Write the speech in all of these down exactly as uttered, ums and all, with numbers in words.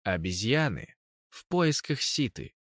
обезьяны в поисках Ситы.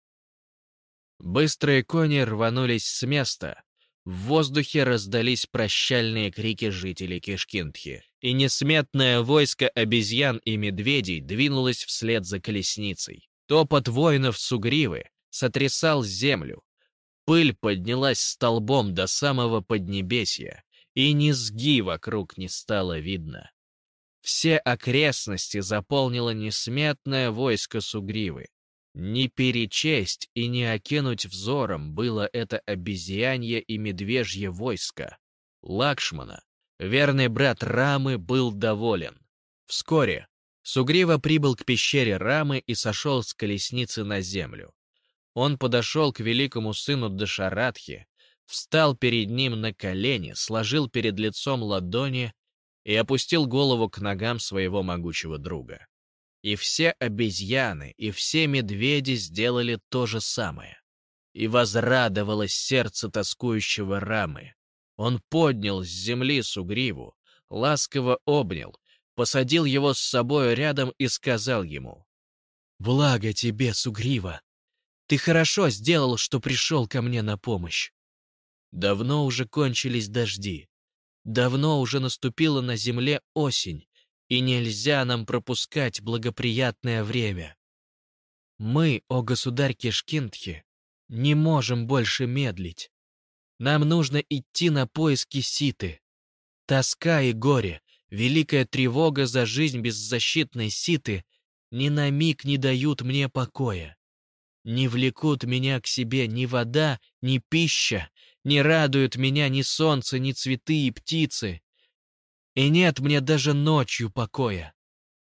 Быстрые кони рванулись с места. В воздухе раздались прощальные крики жителей Кишкинтхи, и несметное войско обезьян и медведей двинулось вслед за колесницей. Топот воинов Сугривы сотрясал землю. Пыль поднялась столбом до самого Поднебесья, и низги вокруг не стало видно. Все окрестности заполнило несметное войско Сугривы. Не перечесть и не окинуть взором было это обезьянье и медвежье войско. Лакшмана, верный брат Рамы, был доволен. Вскоре Сугрива прибыл к пещере Рамы и сошел с колесницы на землю. Он подошел к великому сыну Дашаратхи, встал перед ним на колени, сложил перед лицом ладони и опустил голову к ногам своего могучего друга. И все обезьяны, и все медведи сделали то же самое. И возрадовалось сердце тоскующего Рамы. Он поднял с земли Сугриву, ласково обнял, посадил его с собой рядом и сказал ему: «Благо тебе, Сугрива! Ты хорошо сделал, что пришел ко мне на помощь. Давно уже кончились дожди, давно уже наступила на земле осень, и нельзя нам пропускать благоприятное время. Мы, о государь Кишкинтхи, не можем больше медлить. Нам нужно идти на поиски Ситы. Тоска и горе, великая тревога за жизнь беззащитной Ситы ни на миг не дают мне покоя. Не влекут меня к себе ни вода, ни пища, не радуют меня ни солнце, ни цветы и птицы. И нет мне даже ночью покоя.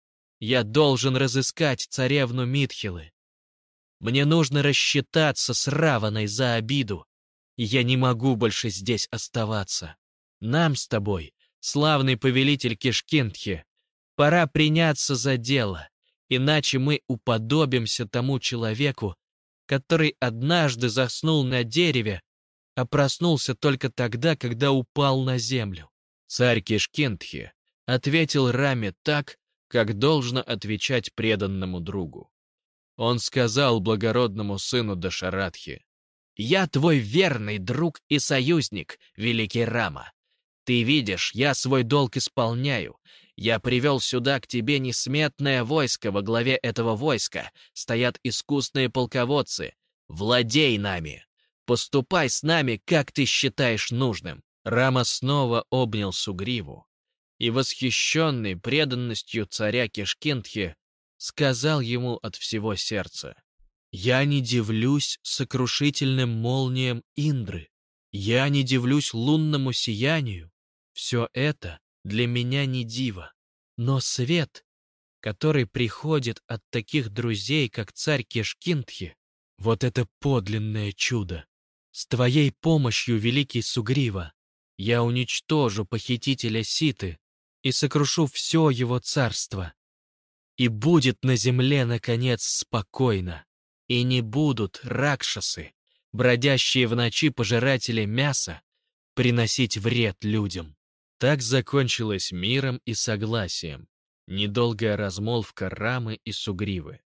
Я должен разыскать царевну Митхилы. Мне нужно рассчитаться с Раваной за обиду, и я не могу больше здесь оставаться. Нам с тобой, славный повелитель Кишкинтхи, пора приняться за дело, иначе мы уподобимся тому человеку, который однажды заснул на дереве, а проснулся только тогда, когда упал на землю. Царь Кишкинтхи ответил Раме так, как должно отвечать преданному другу. Он сказал благородному сыну Дашаратхи: «Я твой верный друг и союзник, великий Рама. Ты видишь, я свой долг исполняю. Я привел сюда к тебе несметное войско, во главе этого войска стоят искусные полководцы. Владей нами. Поступай с нами, как ты считаешь нужным». Рама снова обнял Сугриву и, восхищенный преданностью царя Кишкинтхи, сказал ему от всего сердца: «Я не дивлюсь сокрушительным молниям Индры, я не дивлюсь лунному сиянию. Все это для меня не диво, но свет, который приходит от таких друзей, как царь Кишкинтхи, вот это подлинное чудо. С твоей помощью, великий Сугрива, я уничтожу похитителя Ситы и сокрушу все его царство. И будет на земле, наконец, спокойно, и не будут ракшасы, бродящие в ночи пожиратели мяса, приносить вред людям». Так закончилась миром и согласием недолгая размолвка Рамы и Сугривы.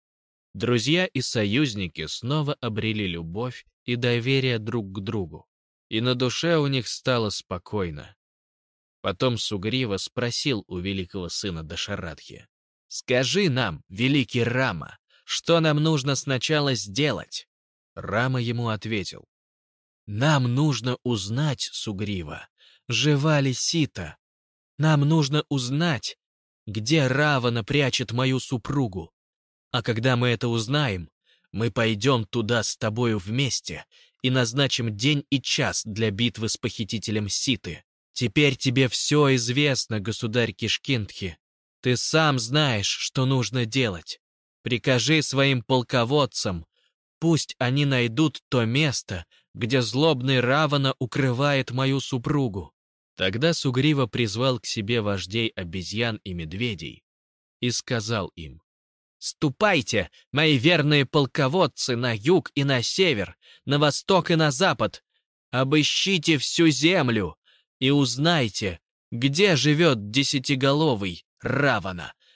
Друзья и союзники снова обрели любовь и доверие друг к другу, и на душе у них стало спокойно. Потом Сугрива спросил у великого сына Дашаратхи: «Скажи нам, великий Рама, что нам нужно сначала сделать?» Рама ему ответил: «Нам нужно узнать, Сугрива, жива ли Сита. Нам нужно узнать, где Равана прячет мою супругу. А когда мы это узнаем, мы пойдем туда с тобою вместе и назначим день и час для битвы с похитителем Ситы. Теперь тебе все известно, государь Кишкинтхи. Ты сам знаешь, что нужно делать. Прикажи своим полководцам, пусть они найдут то место, где злобный Равана укрывает мою супругу». Тогда Сугрива призвал к себе вождей обезьян и медведей и сказал им: «Ступайте, мои верные полководцы, на юг и на север, на восток и на запад, обыщите всю землю и узнайте, где живет десятиголовый Равана,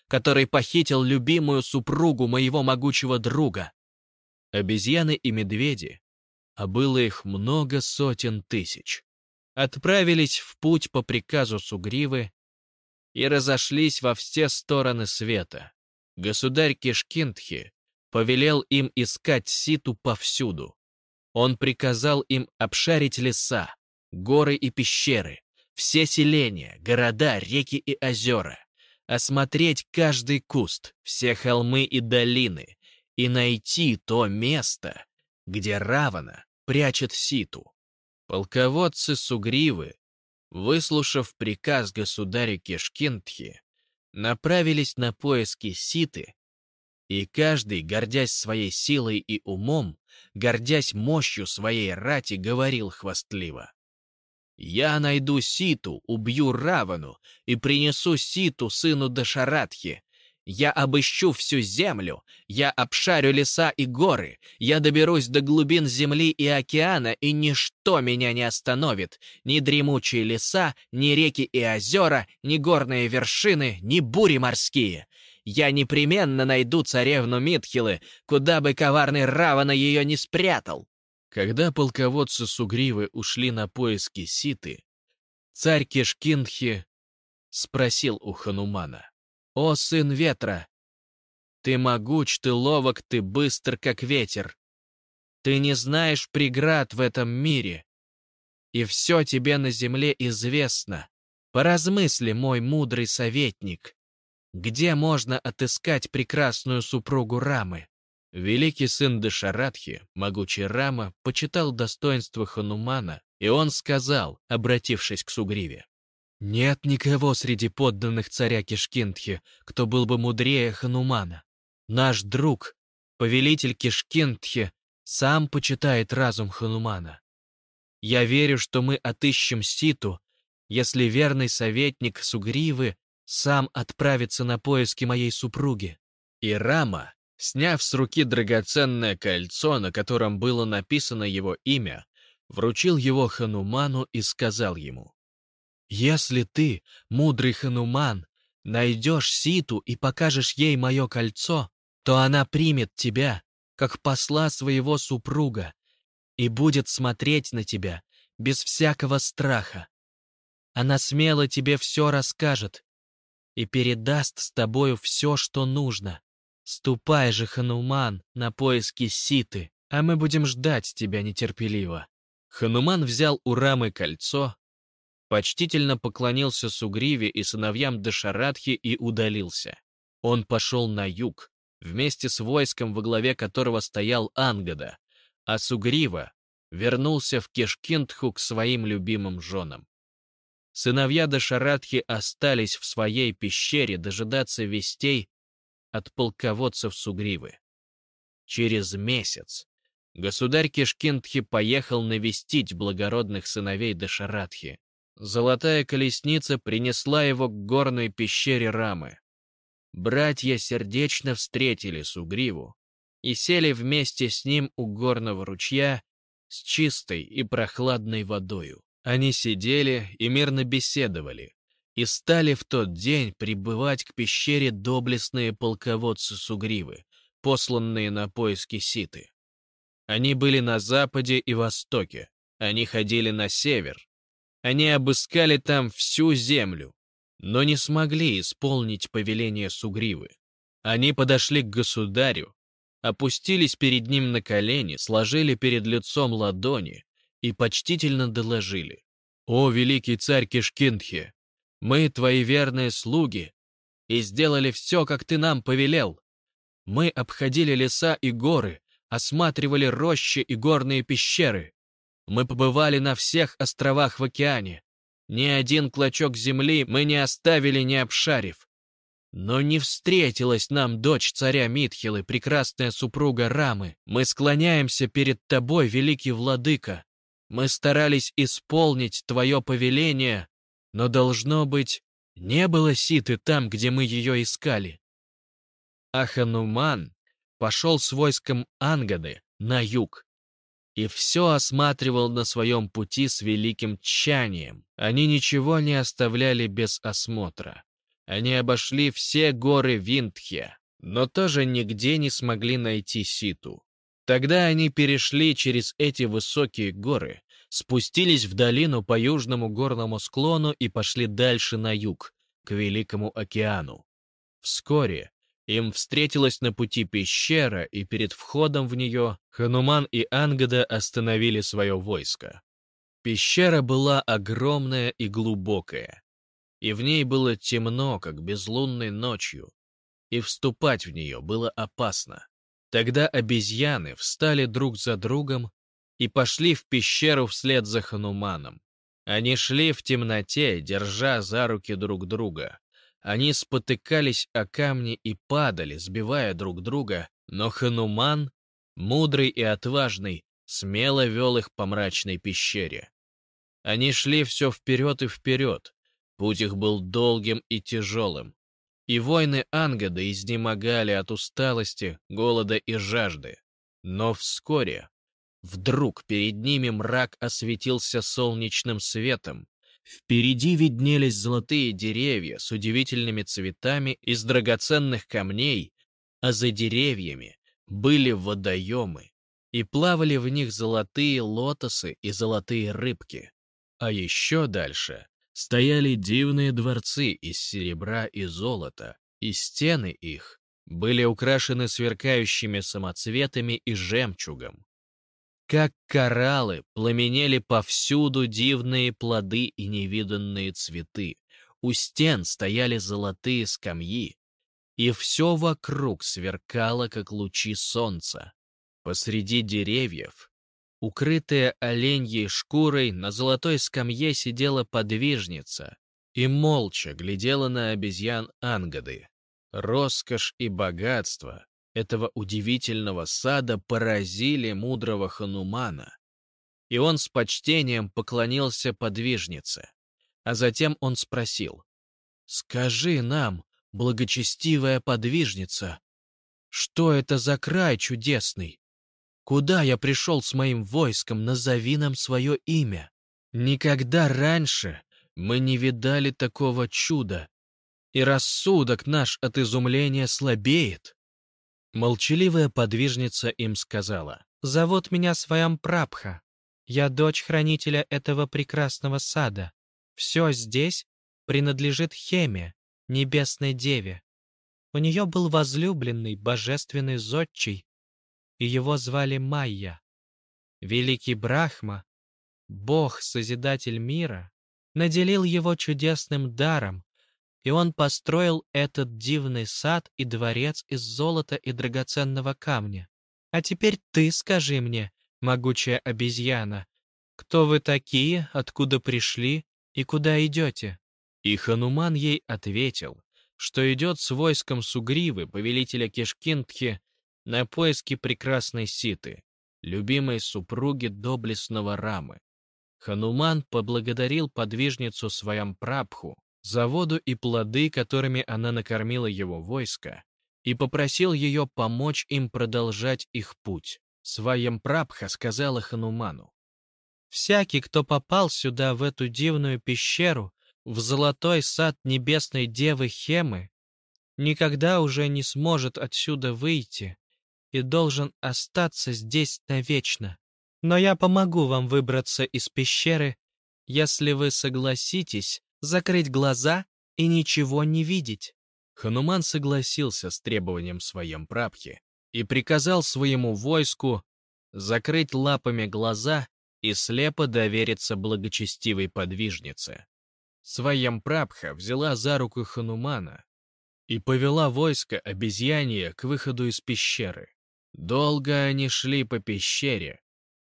который похитил любимую супругу моего могучего друга. Обезьяны и медведи, а было их много сотен тысяч, отправились в путь по приказу Сугривы и разошлись во все стороны света. Государь Кишкинтхи повелел им искать Ситу повсюду. Он приказал им обшарить леса, горы и пещеры, все селения, города, реки и озера, осмотреть каждый куст, все холмы и долины и найти то место, где Равана прячет Ситу. Полководцы Сугривы, выслушав приказ государя Кишкинтхи, направились на поиски Ситы, и каждый, гордясь своей силой и умом, гордясь мощью своей рати, говорил хвастливо: «Я найду Ситу, убью Равану и принесу Ситу сыну Дашаратхи. Я обыщу всю землю, я обшарю леса и горы, я доберусь до глубин земли и океана, и ничто меня не остановит, ни дремучие леса, ни реки и озера, ни горные вершины, ни бури морские. Я непременно найду царевну Митхилы, куда бы коварный Равана ее не спрятал». Когда полководцы Сугривы ушли на поиски Ситы, царь Кишкинтхи спросил у Ханумана: «О, сын ветра! Ты могуч, ты ловок, ты быстр, как ветер. Ты не знаешь преград в этом мире, и все тебе на земле известно. Поразмысли, мой мудрый советник, где можно отыскать прекрасную супругу Рамы?» Великий сын Дашаратхи, могучий Рама, почитал достоинство Ханумана, и он сказал, обратившись к Сугриве: «Нет никого среди подданных царя Кишкинтхи, кто был бы мудрее Ханумана. Наш друг, повелитель Кишкинтхи, сам почитает разум Ханумана. Я верю, что мы отыщем Ситу, если верный советник Сугривы сам отправится на поиски моей супруги». И Рама, сняв с руки драгоценное кольцо, на котором было написано его имя, вручил его Хануману и сказал ему: «Если ты, мудрый Хануман, найдешь Ситу и покажешь ей мое кольцо, то она примет тебя, как посла своего супруга, и будет смотреть на тебя без всякого страха. Она смело тебе все расскажет и передаст с тобою все, что нужно. Ступай же, Хануман, на поиски Ситы, а мы будем ждать тебя нетерпеливо». Хануман взял у Рамы кольцо, почтительно поклонился Сугриве и сыновьям Дашаратхи и удалился. Он пошел на юг, вместе с войском, во главе которого стоял Ангада, а Сугрива вернулся в Кишкинтху к своим любимым женам. Сыновья Дашаратхи остались в своей пещере дожидаться вестей от полководцев Сугривы. Через месяц государь Кишкинтхи поехал навестить благородных сыновей Дашаратхи. Золотая колесница принесла его к горной пещере Рамы. Братья сердечно встретили Сугриву и сели вместе с ним у горного ручья с чистой и прохладной водою. Они сидели и мирно беседовали, и стали в тот день прибывать к пещере доблестные полководцы Сугривы, посланные на поиски Ситы. Они были на западе и востоке, они ходили на север. Они обыскали там всю землю, но не смогли исполнить повеление Сугривы. Они подошли к государю, опустились перед ним на колени, сложили перед лицом ладони и почтительно доложили: «О, великий царь Кишкинтхи, мы твои верные слуги и сделали все, как ты нам повелел. Мы обходили леса и горы, осматривали рощи и горные пещеры. Мы побывали на всех островах в океане. Ни один клочок земли мы не оставили, не обшарив. Но не встретилась нам дочь царя Митхилы, прекрасная супруга Рамы. Мы склоняемся перед тобой, великий владыка. Мы старались исполнить твое повеление, но, должно быть, не было Ситы там, где мы ее искали». А Хануман пошел с войском Ангады на юг и все осматривал на своем пути с великим тщанием. Они ничего не оставляли без осмотра. Они обошли все горы Виндхе, но тоже нигде не смогли найти Ситу. Тогда они перешли через эти высокие горы, спустились в долину по южному горному склону и пошли дальше на юг, к Великому океану. Вскоре им встретилась на пути пещера, и перед входом в нее Хануман и Ангада остановили свое войско. Пещера была огромная и глубокая, и в ней было темно, как безлунной ночью, и вступать в нее было опасно. Тогда обезьяны встали друг за другом и пошли в пещеру вслед за Хануманом. Они шли в темноте, держа за руки друг друга. Они спотыкались о камни и падали, сбивая друг друга, но Хануман, мудрый и отважный, смело вел их по мрачной пещере. Они шли все вперед и вперед, путь их был долгим и тяжелым, и воины Ангада изнемогали от усталости, голода и жажды. Но вскоре, вдруг перед ними мрак осветился солнечным светом. Впереди виднелись золотые деревья с удивительными цветами из драгоценных камней, а за деревьями были водоемы, и плавали в них золотые лотосы и золотые рыбки. А еще дальше стояли дивные дворцы из серебра и золота, и стены их были украшены сверкающими самоцветами и жемчугом. Как кораллы пламенели повсюду дивные плоды и невиданные цветы. У стен стояли золотые скамьи, и все вокруг сверкало, как лучи солнца. Посреди деревьев, укрытая оленьей шкурой, на золотой скамье сидела подвижница и молча глядела на обезьян Ангады. Роскошь и богатство этого удивительного сада поразили мудрого Ханумана, и он с почтением поклонился подвижнице, а затем он спросил: «Скажи нам, благочестивая подвижница, что это за край чудесный? Куда я пришел с моим войском, назови нам свое имя. Никогда раньше мы не видали такого чуда, и рассудок наш от изумления слабеет». Молчаливая подвижница им сказала: «Зовут меня Сваямпрабха. Я дочь хранителя этого прекрасного сада. Все здесь принадлежит Хеме, небесной деве. У нее был возлюбленный, божественный зодчий, и его звали Майя. Великий Брахма, Бог-созидатель мира, наделил его чудесным даром, и он построил этот дивный сад и дворец из золота и драгоценного камня. А теперь ты скажи мне, могучая обезьяна, кто вы такие, откуда пришли и куда идете?» И Хануман ей ответил, что идет с войском Сугривы, повелителя Кишкинтхи, на поиски прекрасной Ситы, любимой супруги доблестного Рамы. Хануман поблагодарил подвижницу Сваямпрабху за воду и плоды, которыми она накормила его войско, и попросил ее помочь им продолжать их путь. Сваямпрабха сказала Хануману: «Всякий, кто попал сюда, в эту дивную пещеру, в золотой сад небесной девы Хемы, никогда уже не сможет отсюда выйти и должен остаться здесь навечно. Но я помогу вам выбраться из пещеры, если вы согласитесь закрыть глаза и ничего не видеть». Хануман согласился с требованием Сваямпрабхи и приказал своему войску закрыть лапами глаза и слепо довериться благочестивой подвижнице. Сваямпрабха взяла за руку Ханумана и повела войско обезьянье к выходу из пещеры. Долго они шли по пещере,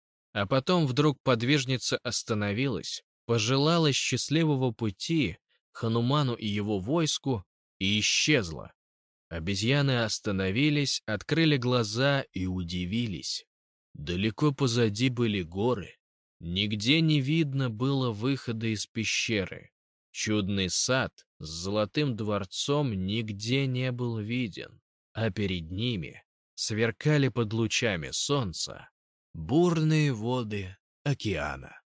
а потом вдруг подвижница остановилась, пожелала счастливого пути Хануману и его войску и исчезла. Обезьяны остановились, открыли глаза и удивились. Далеко позади были горы. Нигде не видно было выхода из пещеры. Чудный сад с золотым дворцом нигде не был виден, а перед ними сверкали под лучами солнца бурные воды океана.